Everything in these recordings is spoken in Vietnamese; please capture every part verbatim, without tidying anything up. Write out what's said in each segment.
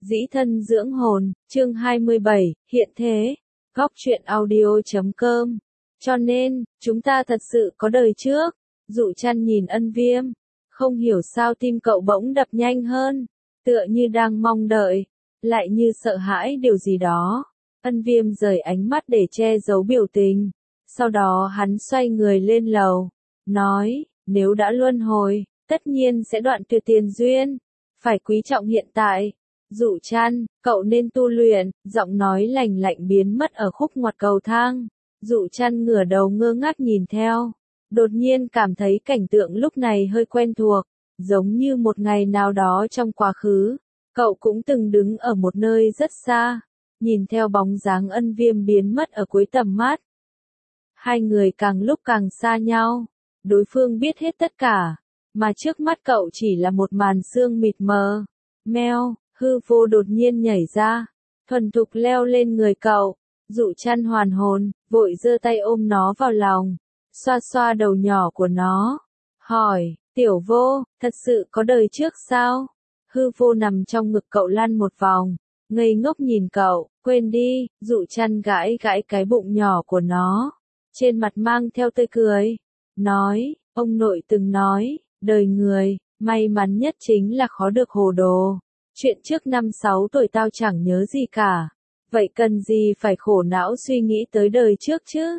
Dĩ thân dưỡng hồn, chương hai mươi bảy, hiện thế, góc truyện audio chấm com. Cho nên, chúng ta thật sự có đời trước. Dụ Chăn nhìn Ân Viêm, không hiểu sao tim cậu bỗng đập nhanh hơn, tựa như đang mong đợi, lại như sợ hãi điều gì đó. Ân Viêm rời ánh mắt để che giấu biểu tình, sau đó hắn xoay người lên lầu, nói, nếu đã luân hồi, tất nhiên sẽ đoạn tuyệt tiền duyên, phải quý trọng hiện tại. Dụ Chăn, cậu nên tu luyện, giọng nói lành lạnh biến mất ở khúc ngoặt cầu thang. Dụ Chăn ngửa đầu ngơ ngác nhìn theo, đột nhiên cảm thấy cảnh tượng lúc này hơi quen thuộc, giống như một ngày nào đó trong quá khứ. Cậu cũng từng đứng ở một nơi rất xa, nhìn theo bóng dáng Ân Viêm biến mất ở cuối tầm mắt. Hai người càng lúc càng xa nhau, đối phương biết hết tất cả, mà trước mắt cậu chỉ là một màn sương mịt mờ. Meo, hư vô đột nhiên nhảy ra, thuần thục leo lên người cậu. Dụ Chăn hoàn hồn, vội giơ tay ôm nó vào lòng, xoa xoa đầu nhỏ của nó, hỏi, tiểu vô, thật sự có đời trước sao? Hư vô nằm trong ngực cậu lăn một vòng, ngây ngốc nhìn cậu, quên đi. Dụ Chăn gãi gãi cái bụng nhỏ của nó, trên mặt mang theo tươi cười, nói, ông nội từng nói, đời người, may mắn nhất chính là khó được hồ đồ. Chuyện trước năm sáu tuổi tao chẳng nhớ gì cả, vậy cần gì phải khổ não suy nghĩ tới đời trước chứ?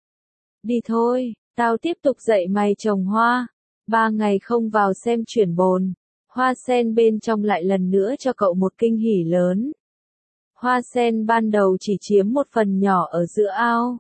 Đi thôi, tao tiếp tục dạy mày trồng hoa. Ba ngày không vào xem chuyển bồn, hoa sen bên trong lại lần nữa cho cậu một kinh hỉ lớn. Hoa sen ban đầu chỉ chiếm một phần nhỏ ở giữa ao,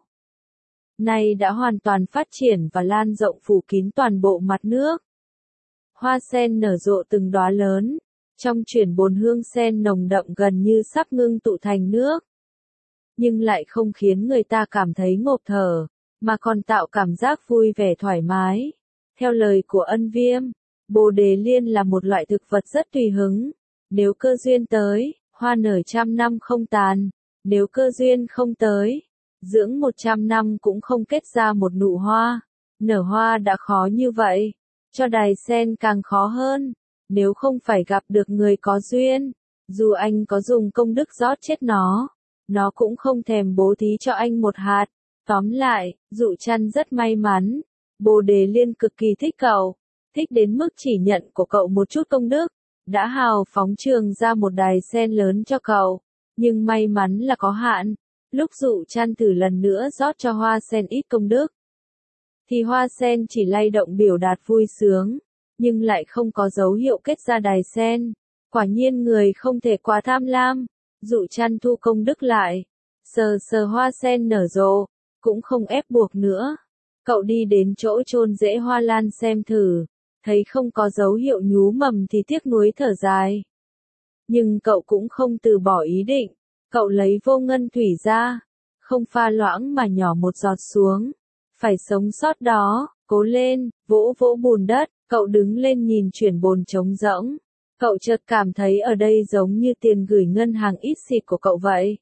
nay đã hoàn toàn phát triển và lan rộng phủ kín toàn bộ mặt nước. Hoa sen nở rộ từng đóa lớn, trong chuyển bồn hương sen nồng đậm gần như sắp ngưng tụ thành nước. Nhưng lại không khiến người ta cảm thấy ngộp thở, mà còn tạo cảm giác vui vẻ thoải mái. Theo lời của Ân Viêm, Bồ Đề Liên là một loại thực vật rất tùy hứng. Nếu cơ duyên tới, hoa nở trăm năm không tàn. Nếu cơ duyên không tới, dưỡng một trăm năm cũng không kết ra một nụ hoa. Nở hoa đã khó như vậy, cho đài sen càng khó hơn. Nếu không phải gặp được người có duyên, dù anh có dùng công đức rót chết nó, nó cũng không thèm bố thí cho anh một hạt. Tóm lại, Dụ Chăn rất may mắn. Bồ Đề Liên cực kỳ thích cậu, thích đến mức chỉ nhận của cậu một chút công đức, đã hào phóng trường ra một đài sen lớn cho cậu. Nhưng may mắn là có hạn, lúc Dụ Chăn thử lần nữa rót cho hoa sen ít công đức, thì hoa sen chỉ lay động biểu đạt vui sướng, nhưng lại không có dấu hiệu kết ra đài sen. Quả nhiên người không thể quá tham lam. Dụ Chăn thu công đức lại, sờ sờ hoa sen nở rộ, cũng không ép buộc nữa. Cậu đi đến chỗ chôn rễ hoa lan xem thử, thấy không có dấu hiệu nhú mầm thì tiếc nuối thở dài. Nhưng cậu cũng không từ bỏ ý định, cậu lấy vô ngân thủy ra, không pha loãng mà nhỏ một giọt xuống. Phải sống sót đó, cố lên, vỗ vỗ bùn đất, cậu đứng lên nhìn chuyển bồn trống rỗng. Cậu chợt cảm thấy ở đây giống như tiền gửi ngân hàng ít xịt của cậu vậy.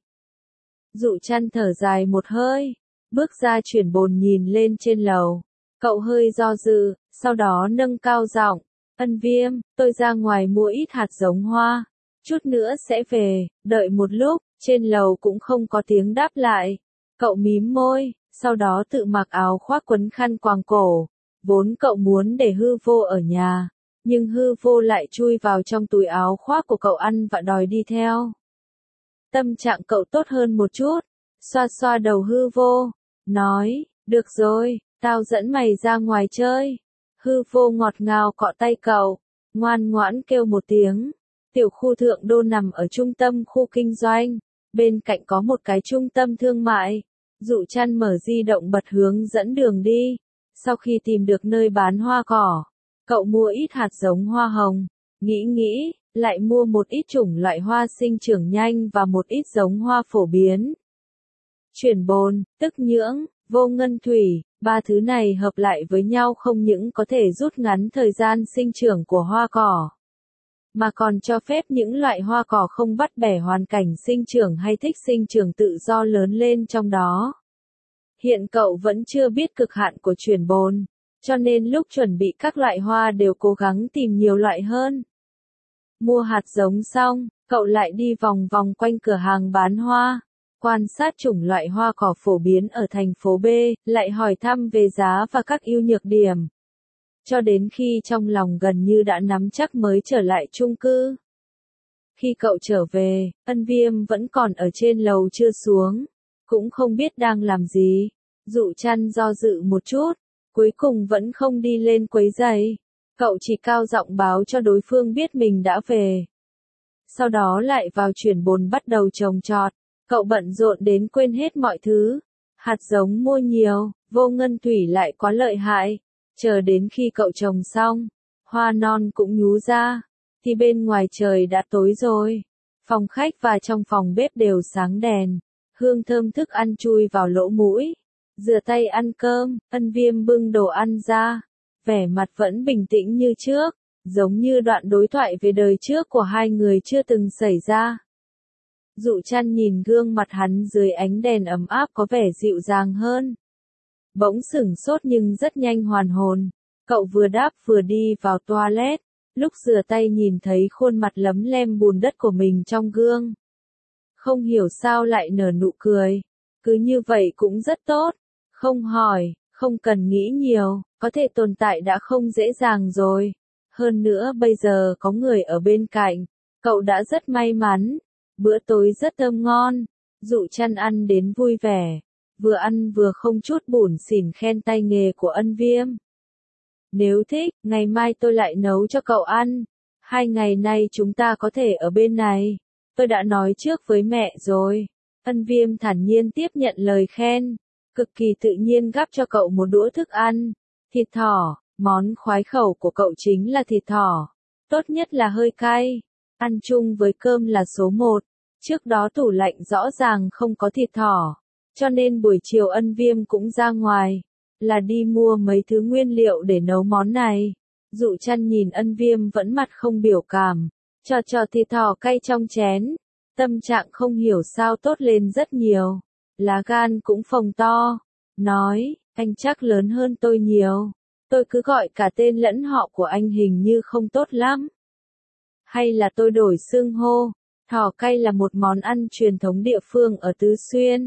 Dụ Chăn thở dài một hơi, bước ra chuyển bồn nhìn lên trên lầu. Cậu hơi do dự, sau đó nâng cao giọng, Ân Viêm, tôi ra ngoài mua ít hạt giống hoa, chút nữa sẽ về. Đợi một lúc, trên lầu cũng không có tiếng đáp lại. Cậu mím môi, sau đó tự mặc áo khoác quấn khăn quàng cổ. Vốn cậu muốn để hư vô ở nhà, nhưng hư vô lại chui vào trong túi áo khoác của cậu ăn và đòi đi theo. Tâm trạng cậu tốt hơn một chút, xoa xoa đầu hư vô, nói, được rồi, tao dẫn mày ra ngoài chơi. Hư vô ngọt ngào cọ tay cậu, ngoan ngoãn kêu một tiếng. Tiểu khu Thượng Đô nằm ở trung tâm khu kinh doanh, bên cạnh có một cái trung tâm thương mại. Dụ Chăn mở di động bật hướng dẫn đường đi. Sau khi tìm được nơi bán hoa cỏ, cậu mua ít hạt giống hoa hồng, nghĩ nghĩ, lại mua một ít chủng loại hoa sinh trưởng nhanh và một ít giống hoa phổ biến. Chuyển bồn, tức nhưỡng, vô ngân thủy, ba thứ này hợp lại với nhau không những có thể rút ngắn thời gian sinh trưởng của hoa cỏ, mà còn cho phép những loại hoa cỏ không bắt bẻ hoàn cảnh sinh trưởng hay thích sinh trưởng tự do lớn lên trong đó. Hiện cậu vẫn chưa biết cực hạn của chuyển bồn, cho nên lúc chuẩn bị các loại hoa đều cố gắng tìm nhiều loại hơn. Mua hạt giống xong, Cậu lại đi vòng vòng quanh cửa hàng bán hoa, quan sát chủng loại hoa cỏ phổ biến ở thành phố B, lại hỏi thăm về giá và các ưu nhược điểm. Cho đến khi trong lòng gần như đã nắm chắc mới trở lại chung cư. Khi cậu trở về, Ân Viêm vẫn còn ở trên lầu chưa xuống, cũng không biết đang làm gì. Dụ Chăn do dự một chút, cuối cùng vẫn không đi lên quấy rầy. Cậu chỉ cao giọng báo cho đối phương biết mình đã về. Sau đó lại vào chuyển bồn bắt đầu trồng trọt. Cậu bận rộn đến quên hết mọi thứ. Hạt giống mua nhiều, vô ngân thủy lại quá lợi hại. Chờ đến khi cậu trồng xong, hoa non cũng nhú ra, thì bên ngoài trời đã tối rồi. Phòng khách và trong phòng bếp đều sáng đèn, hương thơm thức ăn chui vào lỗ mũi. Rửa tay ăn cơm, Ân Viêm bưng đồ ăn ra, vẻ mặt vẫn bình tĩnh như trước, giống như đoạn đối thoại về đời trước của hai người chưa từng xảy ra. Dụ Chăn nhìn gương mặt hắn dưới ánh đèn ấm áp có vẻ dịu dàng hơn. Bỗng sửng sốt nhưng rất nhanh hoàn hồn. Cậu vừa đáp vừa đi vào toilet, lúc rửa tay nhìn thấy khuôn mặt lấm lem bùn đất của mình trong gương. Không hiểu sao lại nở nụ cười, cứ như vậy cũng rất tốt, không hỏi, không cần nghĩ nhiều, có thể tồn tại đã không dễ dàng rồi. Hơn nữa bây giờ có người ở bên cạnh, cậu đã rất may mắn. Bữa tối rất thơm ngon, Dụ Chăn ăn đến vui vẻ, vừa ăn vừa không chút bủn xỉn khen tay nghề của Ân Viêm. Nếu thích, ngày mai tôi lại nấu cho cậu ăn, hai ngày nay chúng ta có thể ở bên này, tôi đã nói trước với mẹ rồi. Ân Viêm thản nhiên tiếp nhận lời khen, cực kỳ tự nhiên gắp cho cậu một đũa thức ăn, thịt thỏ, món khoái khẩu của cậu chính là thịt thỏ, tốt nhất là hơi cay. Ăn chung với cơm là số một, trước đó tủ lạnh rõ ràng không có thịt thỏ, cho nên buổi chiều Ân Viêm cũng ra ngoài, là đi mua mấy thứ nguyên liệu để nấu món này. Dụ Chăn nhìn Ân Viêm vẫn mặt không biểu cảm, cho cho thịt thỏ cay trong chén, tâm trạng không hiểu sao tốt lên rất nhiều, lá gan cũng phồng to, nói, anh chắc lớn hơn tôi nhiều, tôi cứ gọi cả tên lẫn họ của anh hình như không tốt lắm. Hay là tôi đổi xưng hô, thỏ cay là một món ăn truyền thống địa phương ở Tứ Xuyên.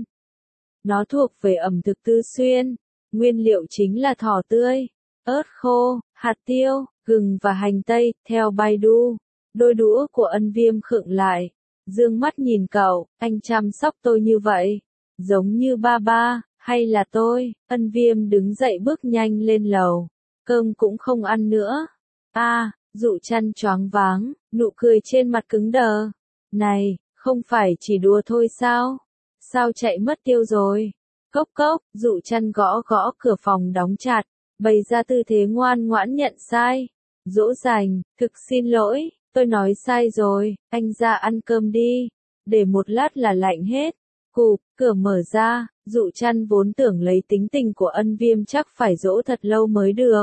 Nó thuộc về ẩm thực Tứ Xuyên, nguyên liệu chính là thỏ tươi, ớt khô, hạt tiêu, gừng và hành tây, theo Baidu. Đôi đũa của Ân Viêm khựng lại, dương mắt nhìn cậu, anh chăm sóc tôi như vậy, giống như ba ba, hay là tôi? Ân Viêm đứng dậy bước nhanh lên lầu, cơm cũng không ăn nữa. A, à, Dụ Chăn choáng váng, nụ cười trên mặt cứng đờ. Này, không phải chỉ đùa thôi sao? Sao chạy mất tiêu rồi? Cốc cốc, Dụ Chăn gõ gõ cửa phòng đóng chặt, bày ra tư thế ngoan ngoãn nhận sai. Dỗ dành, thực xin lỗi, tôi nói sai rồi, anh ra ăn cơm đi, để một lát là lạnh hết. Cụp, cửa mở ra, Dụ Chăn vốn tưởng lấy tính tình của Ân Viêm chắc phải dỗ thật lâu mới được.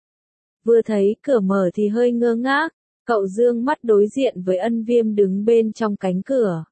Vừa thấy cửa mở thì hơi ngơ ngác, cậu dương mắt đối diện với Ân Viêm đứng bên trong cánh cửa.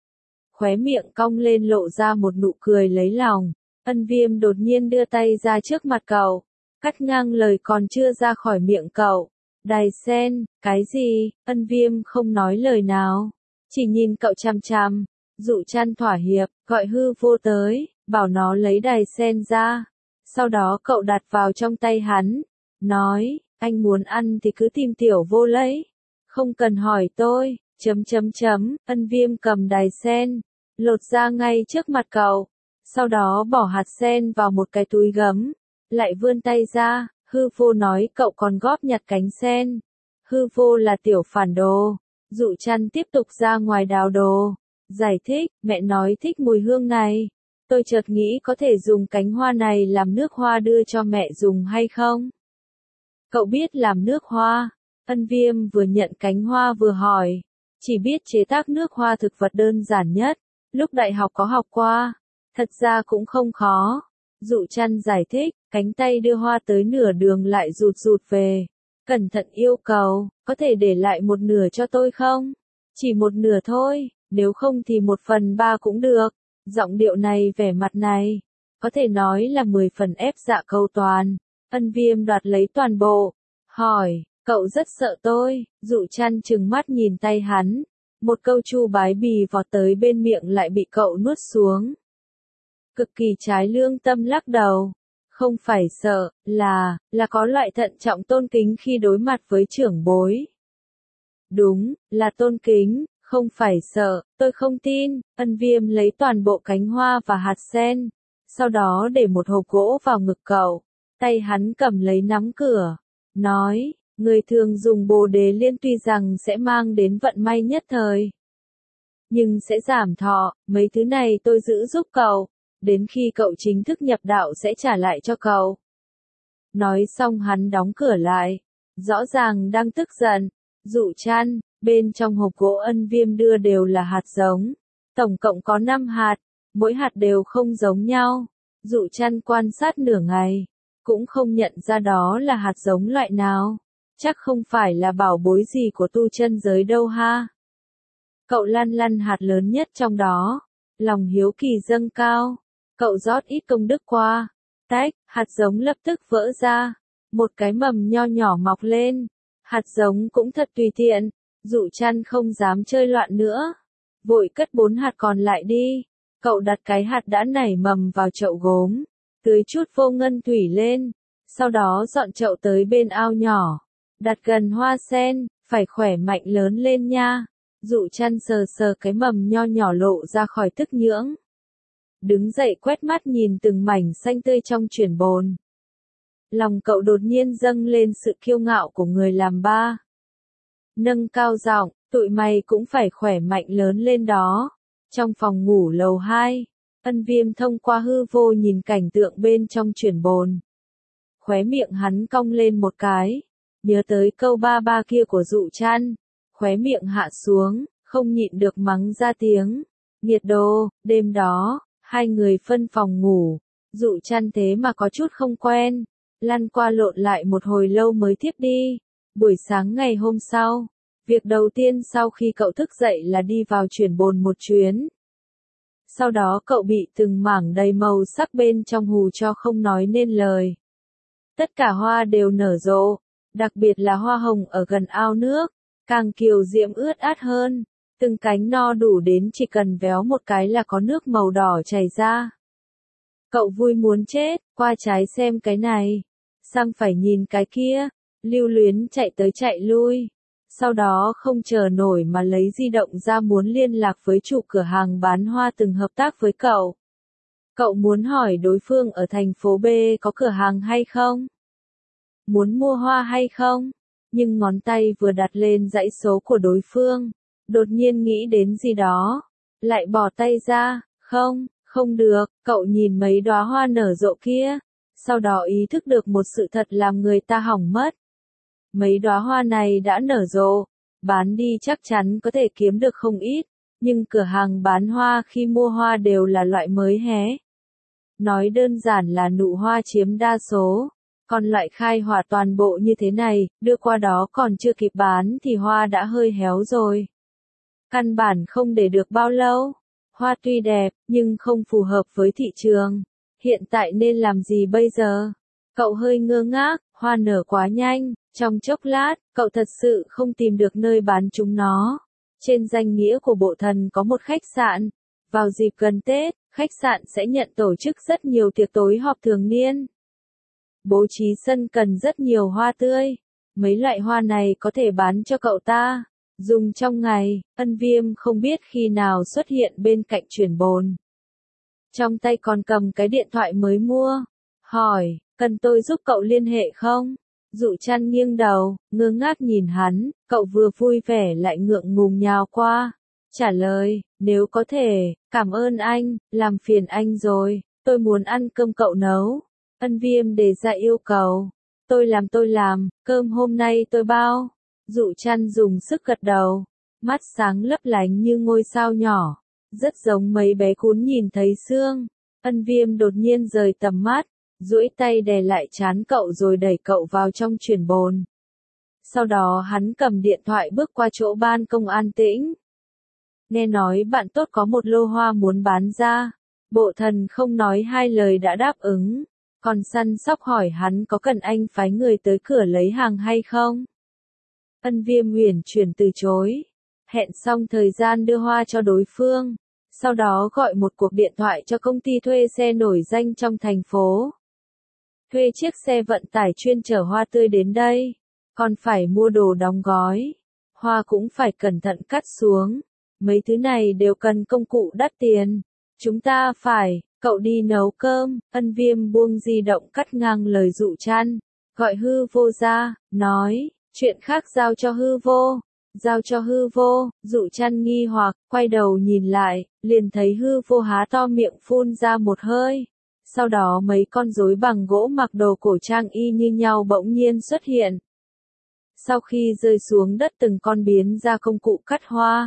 Khóe miệng cong lên lộ ra một nụ cười lấy lòng, Ân Viêm đột nhiên đưa tay ra trước mặt cậu, cắt ngang lời còn chưa ra khỏi miệng cậu. Đài sen, cái gì? Ân Viêm không nói lời nào, chỉ nhìn cậu chằm chằm. Dụ Chăn thỏa hiệp, gọi hư vô tới, bảo nó lấy đài sen ra. Sau đó cậu đặt vào trong tay hắn, nói, anh muốn ăn thì cứ tìm tiểu vô lấy, không cần hỏi tôi, chấm chấm chấm. Ân Viêm cầm đài sen, lột ra ngay trước mặt cậu, sau đó bỏ hạt sen vào một cái túi gấm, lại vươn tay ra. Hư vô nói cậu còn góp nhặt cánh sen. Hư vô là tiểu phản đồ. Dụ Chăn tiếp tục ra ngoài đào đồ, giải thích, mẹ nói thích mùi hương này. Tôi chợt nghĩ có thể dùng cánh hoa này làm nước hoa đưa cho mẹ dùng hay không? Cậu biết làm nước hoa? Ân Viêm vừa nhận cánh hoa vừa hỏi. Chỉ biết chế tác nước hoa thực vật đơn giản nhất, lúc đại học có học qua. Thật ra cũng không khó. Dụ Chăn giải thích, cánh tay đưa hoa tới nửa đường lại rụt rụt về. Cẩn thận yêu cầu, có thể để lại một nửa cho tôi không? Chỉ một nửa thôi, nếu không thì một phần ba cũng được. Giọng điệu này vẻ mặt này, có thể nói là mười phần ép dạ câu toàn. Ân Viêm đoạt lấy toàn bộ, hỏi, cậu rất sợ tôi. Dụ Chăn trừng mắt nhìn tay hắn, Một câu chu bái bì vọt tới bên miệng lại bị cậu nuốt xuống. Cực kỳ trái lương tâm lắc đầu. Không phải sợ, là, là có loại thận trọng tôn kính khi đối mặt với trưởng bối. Đúng, là tôn kính, không phải sợ, tôi không tin. Ân Viêm lấy toàn bộ cánh hoa và hạt sen, sau đó để một hộp gỗ vào ngực cậu. Tay hắn cầm lấy nắm cửa, nói, người thường dùng bồ đề liên tuy rằng sẽ mang đến vận may nhất thời, nhưng sẽ giảm thọ, mấy thứ này tôi giữ giúp cậu, đến khi cậu chính thức nhập đạo sẽ trả lại cho cậu. Nói xong hắn đóng cửa lại, rõ ràng đang tức giận. Dụ Trăn, bên trong hộp gỗ Ân Viêm đưa đều là hạt giống, tổng cộng có năm hạt, mỗi hạt đều không giống nhau. Dụ Trăn quan sát nửa ngày, cũng không nhận ra đó là hạt giống loại nào, chắc không phải là bảo bối gì của tu chân giới đâu ha. Cậu lăn lăn hạt lớn nhất trong đó, lòng hiếu kỳ dâng cao, cậu rót ít công đức qua, tách, hạt giống lập tức vỡ ra, một cái mầm nho nhỏ mọc lên. Hạt giống cũng thật tùy tiện, Dụ Trăn không dám chơi loạn nữa, vội cất bốn hạt còn lại đi. Cậu đặt cái hạt đã nảy mầm vào chậu gốm, tưới chút vô ngân thủy lên, sau đó dọn chậu tới bên ao nhỏ, đặt gần hoa sen, phải khỏe mạnh lớn lên nha. Dụ Trăn sờ sờ cái mầm nho nhỏ lộ ra khỏi tức nhưỡng, đứng dậy quét mắt nhìn từng mảnh xanh tươi trong chuyển bồn. Lòng cậu đột nhiên dâng lên sự kiêu ngạo của người làm ba. Nâng cao giọng, tụi mày cũng phải khỏe mạnh lớn lên đó. Trong phòng ngủ lầu hai, Ân Viêm thông qua hư vô nhìn cảnh tượng bên trong chuyển bồn. Khóe miệng hắn cong lên một cái, nhớ tới câu ba ba kia của Dụ Trăn, khóe miệng hạ xuống, không nhịn được mắng ra tiếng. Nghiệt đồ, đêm đó, hai người phân phòng ngủ, Dụ Trăn thế mà có chút không quen. Lăn qua lộn lại một hồi lâu mới thiếp đi. Buổi sáng ngày hôm sau, việc đầu tiên sau khi cậu thức dậy là đi vào chuyển bồn một chuyến. Sau đó cậu bị từng mảng đầy màu sắc bên trong hù cho không nói nên lời. Tất cả hoa đều nở rộ, đặc biệt là hoa hồng ở gần ao nước, càng kiều diễm ướt át hơn, từng cánh no đủ đến chỉ cần véo một cái là có nước màu đỏ chảy ra. Cậu vui muốn chết, qua trái xem cái này, sang phải nhìn cái kia, lưu luyến chạy tới chạy lui, sau đó không chờ nổi mà lấy di động ra muốn liên lạc với chủ cửa hàng bán hoa từng hợp tác với cậu. Cậu muốn hỏi đối phương ở thành phố B có cửa hàng hay không? Muốn mua hoa hay không? Nhưng ngón tay vừa đặt lên dãy số của đối phương, đột nhiên nghĩ đến gì đó, lại bỏ tay ra, không, không được, cậu nhìn mấy đóa hoa nở rộ kia, sau đó ý thức được một sự thật làm người ta hỏng mất. Mấy đóa hoa này đã nở rộ, bán đi chắc chắn có thể kiếm được không ít, nhưng cửa hàng bán hoa khi mua hoa đều là loại mới hé. Nói đơn giản là nụ hoa chiếm đa số, còn loại khai hỏa toàn bộ như thế này, đưa qua đó còn chưa kịp bán thì hoa đã hơi héo rồi. Căn bản không để được bao lâu. Hoa tuy đẹp, nhưng không phù hợp với thị trường. Hiện tại nên làm gì bây giờ? Cậu hơi ngơ ngác, hoa nở quá nhanh, trong chốc lát, cậu thật sự không tìm được nơi bán chúng nó. Trên danh nghĩa của bộ thần có một khách sạn. Vào dịp gần Tết, khách sạn sẽ nhận tổ chức rất nhiều tiệc tối họp thường niên. Bố trí sân cần rất nhiều hoa tươi. Mấy loại hoa này có thể bán cho cậu ta. Dùng trong ngày, Ân Viêm không biết khi nào xuất hiện bên cạnh chuyển bồn. Trong tay còn cầm cái điện thoại mới mua. Hỏi, cần tôi giúp cậu liên hệ không? Dụ Trăn nghiêng đầu, ngơ ngác nhìn hắn, cậu vừa vui vẻ lại ngượng ngùng nhào qua. Trả lời, nếu có thể, cảm ơn anh, làm phiền anh rồi, tôi muốn ăn cơm cậu nấu. Ân Viêm đề ra yêu cầu. Tôi làm tôi làm, cơm hôm nay tôi bao. Dụ Trăn dùng sức gật đầu, mắt sáng lấp lánh như ngôi sao nhỏ, rất giống mấy bé cún nhìn thấy xương. Ân Viêm đột nhiên rời tầm mắt, duỗi tay đè lại trán cậu rồi đẩy cậu vào trong chuyển bồn. Sau đó hắn cầm điện thoại bước qua chỗ ban công an tĩnh. Nghe nói bạn tốt có một lô hoa muốn bán ra, bộ thần không nói hai lời đã đáp ứng, còn săn sóc hỏi hắn có cần anh phái người tới cửa lấy hàng hay không. Ân Viêm huyền chuyển từ chối. hẹn xong thời gian đưa hoa cho đối phương, sau đó gọi một cuộc điện thoại cho công ty thuê xe nổi danh trong thành phố. Thuê chiếc xe vận tải chuyên chở hoa tươi đến đây, còn phải mua đồ đóng gói, hoa cũng phải cẩn thận cắt xuống, mấy thứ này đều cần công cụ đắt tiền. Chúng ta phải, cậu đi nấu cơm, Ân Viêm buông di động cắt ngang lời Dụ Trăn, gọi Hư Vô ra, nói, chuyện khác giao cho Hư Vô, giao cho Hư Vô. Dụ Trăn nghi hoặc, quay đầu nhìn lại, liền thấy Hư Vô há to miệng phun ra một hơi. Sau đó mấy con rối bằng gỗ mặc đồ cổ trang y như nhau bỗng nhiên xuất hiện. Sau khi rơi xuống đất từng con biến ra công cụ cắt hoa,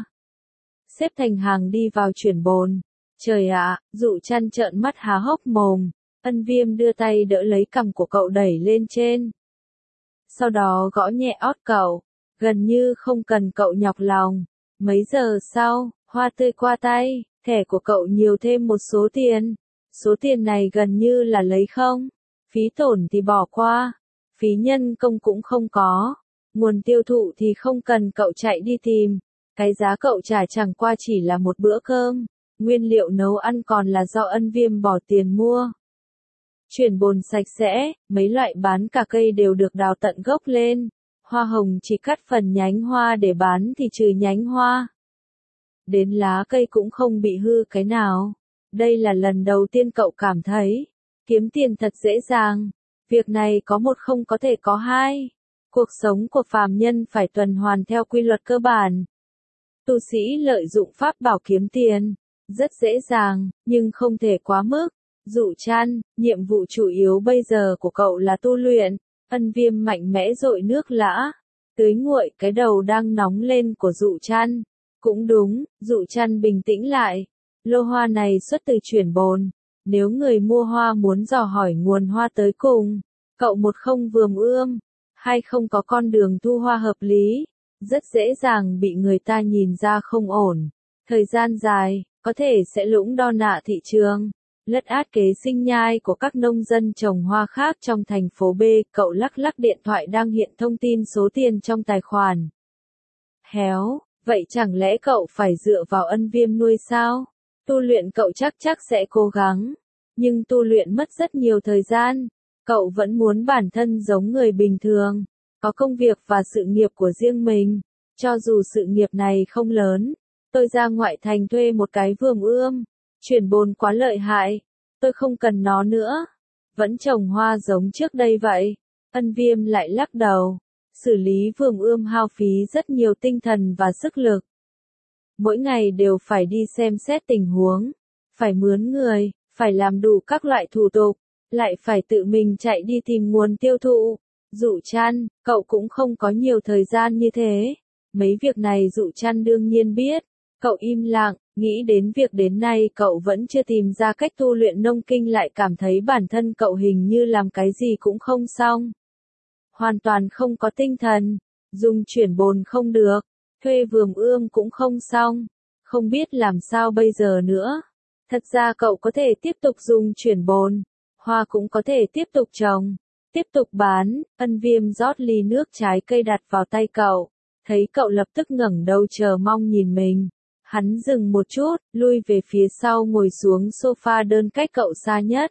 xếp thành hàng đi vào chuyển bồn. Trời ạ, Dụ Trăn trợn mắt há hốc mồm, Ân Viêm đưa tay đỡ lấy cằm của cậu đẩy lên trên. Sau đó gõ nhẹ ót cậu, gần như không cần cậu nhọc lòng. Mấy giờ sau, hoa tươi qua tay, thẻ của cậu nhiều thêm một số tiền. Số tiền này gần như là lấy không, phí tổn thì bỏ qua, phí nhân công cũng không có, nguồn tiêu thụ thì không cần cậu chạy đi tìm, cái giá cậu trả chẳng qua chỉ là một bữa cơm, nguyên liệu nấu ăn còn là do Ân Viêm bỏ tiền mua. Chuyển bồn sạch sẽ, mấy loại bán cả cây đều được đào tận gốc lên, hoa hồng chỉ cắt phần nhánh hoa để bán thì trừ nhánh hoa. Đến lá cây cũng không bị hư cái nào. Đây là lần đầu tiên cậu cảm thấy, kiếm tiền thật dễ dàng, việc này có một không có thể có hai. Cuộc sống của phàm nhân phải tuần hoàn theo quy luật cơ bản. Tu sĩ lợi dụng pháp bảo kiếm tiền, rất dễ dàng, nhưng không thể quá mức. Dụ Trăn, nhiệm vụ chủ yếu bây giờ của cậu là tu luyện. Ân Viêm mạnh mẽ dội nước lã, tưới nguội cái đầu đang nóng lên của Dụ Trăn. Cũng đúng, Dụ Trăn bình tĩnh lại. Lô hoa này xuất từ chuyển bồn, nếu người mua hoa muốn dò hỏi nguồn hoa tới cùng, cậu một không vườm ươm, hai không có con đường thu hoa hợp lý, rất dễ dàng bị người ta nhìn ra không ổn. Thời gian dài, có thể sẽ lũng đo nạ thị trường, lất át kế sinh nhai của các nông dân trồng hoa khác trong thành phố B. Cậu lắc lắc điện thoại đang hiện thông tin số tiền trong tài khoản. Héo, vậy chẳng lẽ cậu phải dựa vào Ân Viêm nuôi sao? Tu luyện cậu chắc chắc sẽ cố gắng, nhưng tu luyện mất rất nhiều thời gian. Cậu vẫn muốn bản thân giống người bình thường, có công việc và sự nghiệp của riêng mình. Cho dù sự nghiệp này không lớn, tôi ra ngoại thành thuê một cái vườn ươm, chuyển bồn quá lợi hại, tôi không cần nó nữa. Vẫn trồng hoa giống trước đây vậy. Ân Viêm lại lắc đầu, xử lý vườn ươm hao phí rất nhiều tinh thần và sức lực. Mỗi ngày đều phải đi xem xét tình huống, phải mướn người, phải làm đủ các loại thủ tục, lại phải tự mình chạy đi tìm nguồn tiêu thụ. Dụ Trăn, cậu cũng không có nhiều thời gian như thế. Mấy việc này Dụ Trăn đương nhiên biết. Cậu im lặng, nghĩ đến việc đến nay cậu vẫn chưa tìm ra cách tu luyện nông kinh, lại cảm thấy bản thân cậu hình như làm cái gì cũng không xong. Hoàn toàn không có tinh thần, dùng chuyển bồn không được, thuê vườn ươm cũng không xong, không biết làm sao bây giờ nữa. Thật ra cậu có thể tiếp tục dùng chuyển bồn, hoa cũng có thể tiếp tục trồng, tiếp tục bán. Ân Viêm rót ly nước trái cây đặt vào tay cậu, thấy cậu lập tức ngẩng đầu chờ mong nhìn mình. Hắn dừng một chút, lui về phía sau ngồi xuống sofa đơn cách cậu xa nhất.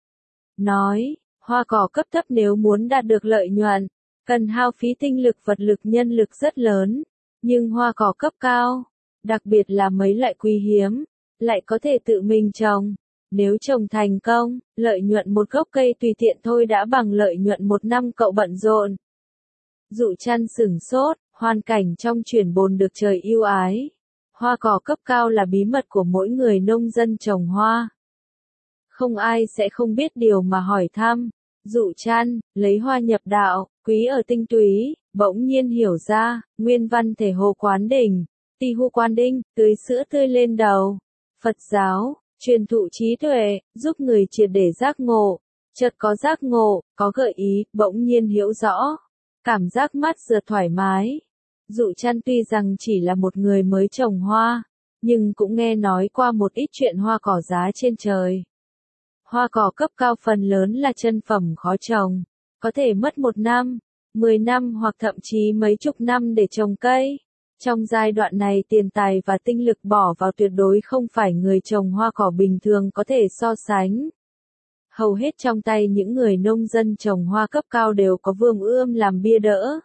Nói, hoa cỏ cấp thấp nếu muốn đạt được lợi nhuận, cần hao phí tinh lực vật lực nhân lực rất lớn. Nhưng hoa cỏ cấp cao, đặc biệt là mấy loại quý hiếm, lại có thể tự mình trồng. Nếu trồng thành công, lợi nhuận một gốc cây tùy tiện thôi đã bằng lợi nhuận một năm cậu bận rộn. Dụ Trăn sửng sốt, hoàn cảnh trong chuyển bồn được trời yêu ái. Hoa cỏ cấp cao là bí mật của mỗi người nông dân trồng hoa. Không ai sẽ không biết điều mà hỏi thăm. Dụ Trăn, lấy hoa nhập đạo, quý ở tinh túy, bỗng nhiên hiểu ra, nguyên văn thể hồ quán đỉnh, ti hu quan đinh, tưới sữa tươi lên đầu. Phật giáo, truyền thụ trí tuệ, giúp người triệt để giác ngộ. Chợt có giác ngộ, có gợi ý, bỗng nhiên hiểu rõ. Cảm giác mắt rượt thoải mái. Dụ Trăn tuy rằng chỉ là một người mới trồng hoa, nhưng cũng nghe nói qua một ít chuyện hoa cỏ giá trên trời. Hoa cỏ cấp cao phần lớn là chân phẩm khó trồng, có thể mất một năm, mười năm hoặc thậm chí mấy chục năm để trồng cây. Trong giai đoạn này tiền tài và tinh lực bỏ vào tuyệt đối không phải người trồng hoa cỏ bình thường có thể so sánh. Hầu hết trong tay những người nông dân trồng hoa cấp cao đều có vườn ươm làm bia đỡ.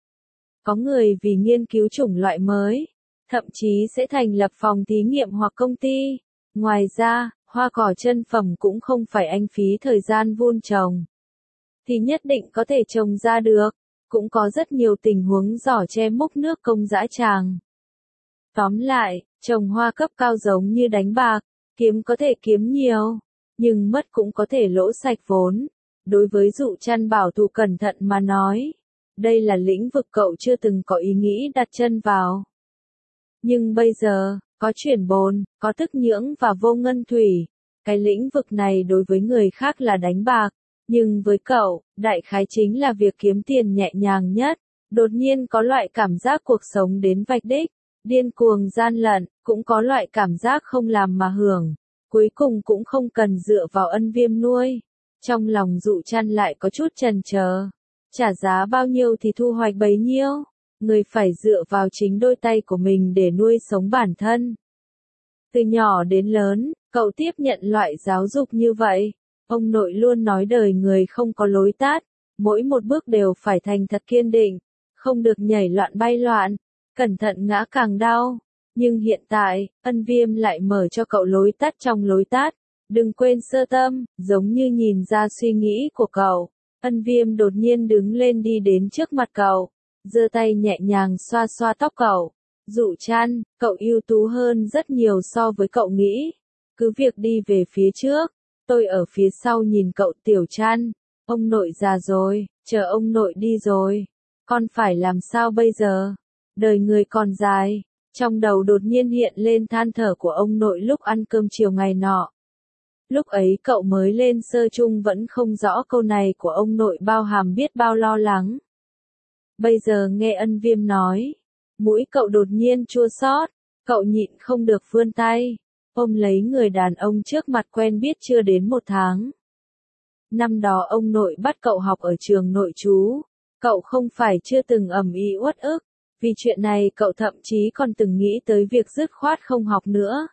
Có người vì nghiên cứu chủng loại mới, thậm chí sẽ thành lập phòng thí nghiệm hoặc công ty. Ngoài ra, hoa cỏ chân phẩm cũng không phải anh phí thời gian vun trồng, thì nhất định có thể trồng ra được. Cũng có rất nhiều tình huống giỏ che múc nước công dã tràng. Tóm lại, trồng hoa cấp cao giống như đánh bạc, kiếm có thể kiếm nhiều, nhưng mất cũng có thể lỗ sạch vốn. Đối với Dụ Trăn bảo thủ cẩn thận mà nói, đây là lĩnh vực cậu chưa từng có ý nghĩ đặt chân vào. Nhưng bây giờ, có chuyển bồn, có tức nhưỡng và vô ngân thủy, cái lĩnh vực này đối với người khác là đánh bạc. Nhưng với cậu, đại khái chính là việc kiếm tiền nhẹ nhàng nhất. Đột nhiên có loại cảm giác cuộc sống đến vạch đích, điên cuồng gian lận, cũng có loại cảm giác không làm mà hưởng. Cuối cùng cũng không cần dựa vào Ân Viêm nuôi. Trong lòng Dụ Trăn lại có chút chần chờ. Trả giá bao nhiêu thì thu hoạch bấy nhiêu. Người phải dựa vào chính đôi tay của mình để nuôi sống bản thân. Từ nhỏ đến lớn, cậu tiếp nhận loại giáo dục như vậy. Ông nội luôn nói đời người không có lối tắt, mỗi một bước đều phải thành thật kiên định, không được nhảy loạn bay loạn, cẩn thận ngã càng đau. Nhưng hiện tại, Ân Viêm lại mở cho cậu lối tắt trong lối tắt, đừng quên sơ tâm, giống như nhìn ra suy nghĩ của cậu. Ân Viêm đột nhiên đứng lên đi đến trước mặt cậu, giơ tay nhẹ nhàng xoa xoa tóc cậu. Dụ Trăn, cậu ưu tú hơn rất nhiều so với cậu nghĩ, cứ việc đi về phía trước. Tôi ở phía sau nhìn cậu. Tiểu Trăn, ông nội già rồi, chờ ông nội đi rồi. Con phải làm sao bây giờ? Đời người còn dài. Trong đầu đột nhiên hiện lên than thở của ông nội lúc ăn cơm chiều ngày nọ. Lúc ấy cậu mới lên sơ chung vẫn không rõ câu này của ông nội bao hàm biết bao lo lắng. Bây giờ nghe Ân Viêm nói, mũi cậu đột nhiên chua xót, cậu nhịn không được vươn tay. Ôm lấy người đàn ông trước mặt quen biết chưa đến một tháng. Năm đó ông nội bắt cậu học ở trường nội trú. Cậu không phải chưa từng ầm ĩ uất ức. Vì chuyện này cậu thậm chí còn từng nghĩ tới việc dứt khoát không học nữa.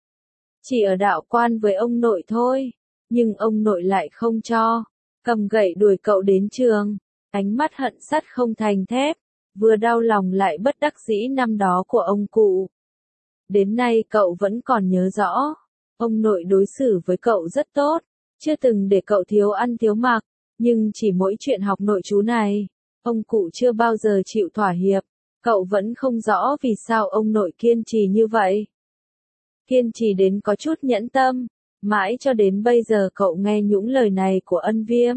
Chỉ ở đạo quan với ông nội thôi. Nhưng ông nội lại không cho. Cầm gậy đuổi cậu đến trường. Ánh mắt hận sắt không thành thép. Vừa đau lòng lại bất đắc dĩ năm đó của ông cụ. Đến nay cậu vẫn còn nhớ rõ, ông nội đối xử với cậu rất tốt, chưa từng để cậu thiếu ăn thiếu mặc, nhưng chỉ mỗi chuyện học nội trú này, ông cụ chưa bao giờ chịu thỏa hiệp, cậu vẫn không rõ vì sao ông nội kiên trì như vậy. Kiên trì đến có chút nhẫn tâm, mãi cho đến bây giờ cậu nghe những lời này của Ân Viêm.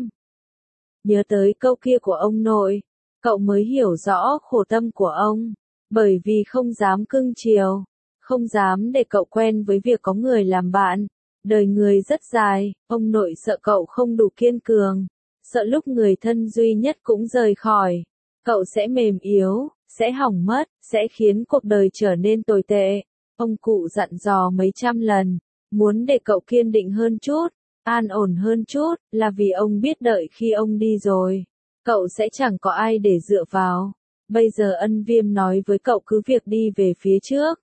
Nhớ tới câu kia của ông nội, cậu mới hiểu rõ khổ tâm của ông, bởi vì không dám cưng chiều. Không dám để cậu quen với việc có người làm bạn. Đời người rất dài, ông nội sợ cậu không đủ kiên cường, sợ lúc người thân duy nhất cũng rời khỏi, cậu sẽ mềm yếu, sẽ hỏng mất, sẽ khiến cuộc đời trở nên tồi tệ. Ông cụ dặn dò mấy trăm lần, muốn để cậu kiên định hơn chút, an ổn hơn chút, là vì ông biết đợi khi ông đi rồi, cậu sẽ chẳng có ai để dựa vào. Bây giờ Ân Viêm nói với cậu cứ việc đi về phía trước.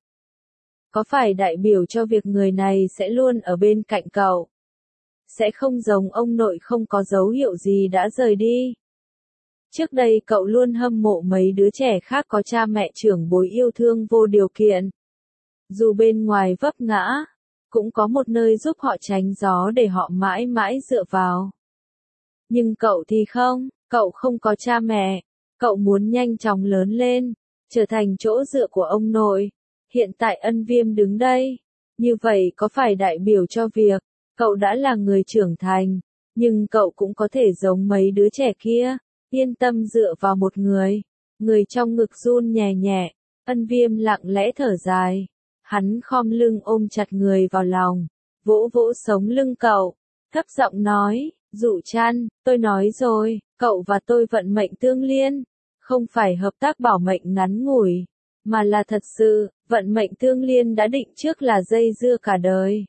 Có phải đại biểu cho việc người này sẽ luôn ở bên cạnh cậu? Sẽ không giống ông nội không có dấu hiệu gì đã rời đi. Trước đây cậu luôn hâm mộ mấy đứa trẻ khác có cha mẹ trưởng bối yêu thương vô điều kiện. Dù bên ngoài vấp ngã, cũng có một nơi giúp họ tránh gió để họ mãi mãi dựa vào. Nhưng cậu thì không, cậu không có cha mẹ, cậu muốn nhanh chóng lớn lên, trở thành chỗ dựa của ông nội. Hiện tại Ân Viêm đứng đây, như vậy có phải đại biểu cho việc, cậu đã là người trưởng thành, nhưng cậu cũng có thể giống mấy đứa trẻ kia, yên tâm dựa vào một người, người trong ngực run nhẹ nhẹ, Ân Viêm lặng lẽ thở dài, hắn khom lưng ôm chặt người vào lòng, vỗ vỗ sống lưng cậu, thấp giọng nói, Dụ Trăn, tôi nói rồi, cậu và tôi vận mệnh tương liên, không phải hợp tác bảo mệnh ngắn ngủi, mà là thật sự, vận mệnh tương liên đã định trước là dây dưa cả đời.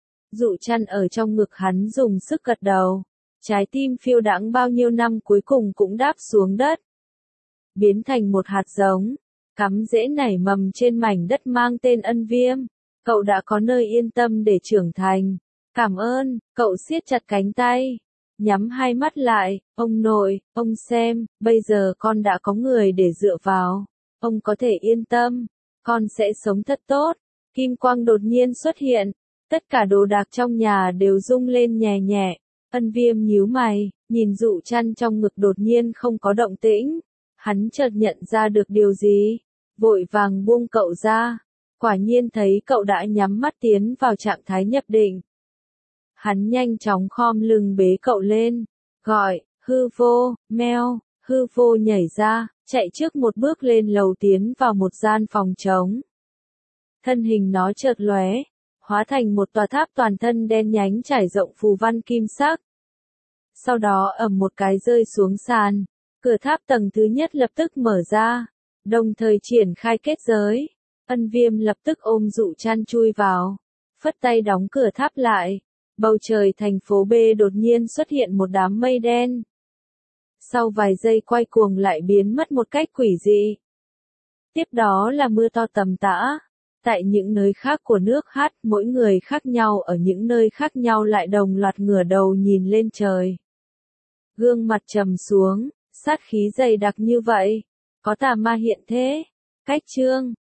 Dụ Trăn ở trong ngực hắn dùng sức gật đầu, trái tim phiêu đãng bao nhiêu năm cuối cùng cũng đáp xuống đất, biến thành một hạt giống, cắm rễ nảy mầm trên mảnh đất mang tên Ân Viêm. Cậu đã có nơi yên tâm để trưởng thành. Cảm ơn, cậu siết chặt cánh tay. Nhắm hai mắt lại, ông nội, ông xem, bây giờ con đã có người để dựa vào. Ông có thể yên tâm, con sẽ sống thật tốt. Kim quang đột nhiên xuất hiện, tất cả đồ đạc trong nhà đều rung lên nhẹ nhẹ. Ân Viêm nhíu mày, nhìn Dụ Trăn trong ngực đột nhiên không có động tĩnh. Hắn chợt nhận ra được điều gì, vội vàng buông cậu ra. Quả nhiên thấy cậu đã nhắm mắt tiến vào trạng thái nhập định. Hắn nhanh chóng khom lưng bế cậu lên, gọi, hư vô, meo, hư vô nhảy ra, chạy trước một bước lên lầu tiến vào một gian phòng trống. Thân hình nó chợt lóe, hóa thành một tòa tháp toàn thân đen nhánh trải rộng phù văn kim sắc. Sau đó ầm một cái rơi xuống sàn, cửa tháp tầng thứ nhất lập tức mở ra, đồng thời triển khai kết giới. Ân Viêm lập tức ôm Dụ Trăn chui vào, phất tay đóng cửa tháp lại. Bầu trời thành phố B đột nhiên xuất hiện một đám mây đen. Sau vài giây quay cuồng lại biến mất một cách quỷ dị. Tiếp đó là mưa to tầm tã. Tại những nơi khác của nước hát, mỗi người khác nhau ở những nơi khác nhau lại đồng loạt ngửa đầu nhìn lên trời. Gương mặt trầm xuống, sát khí dày đặc như vậy. Có tà ma hiện thế. Cách chương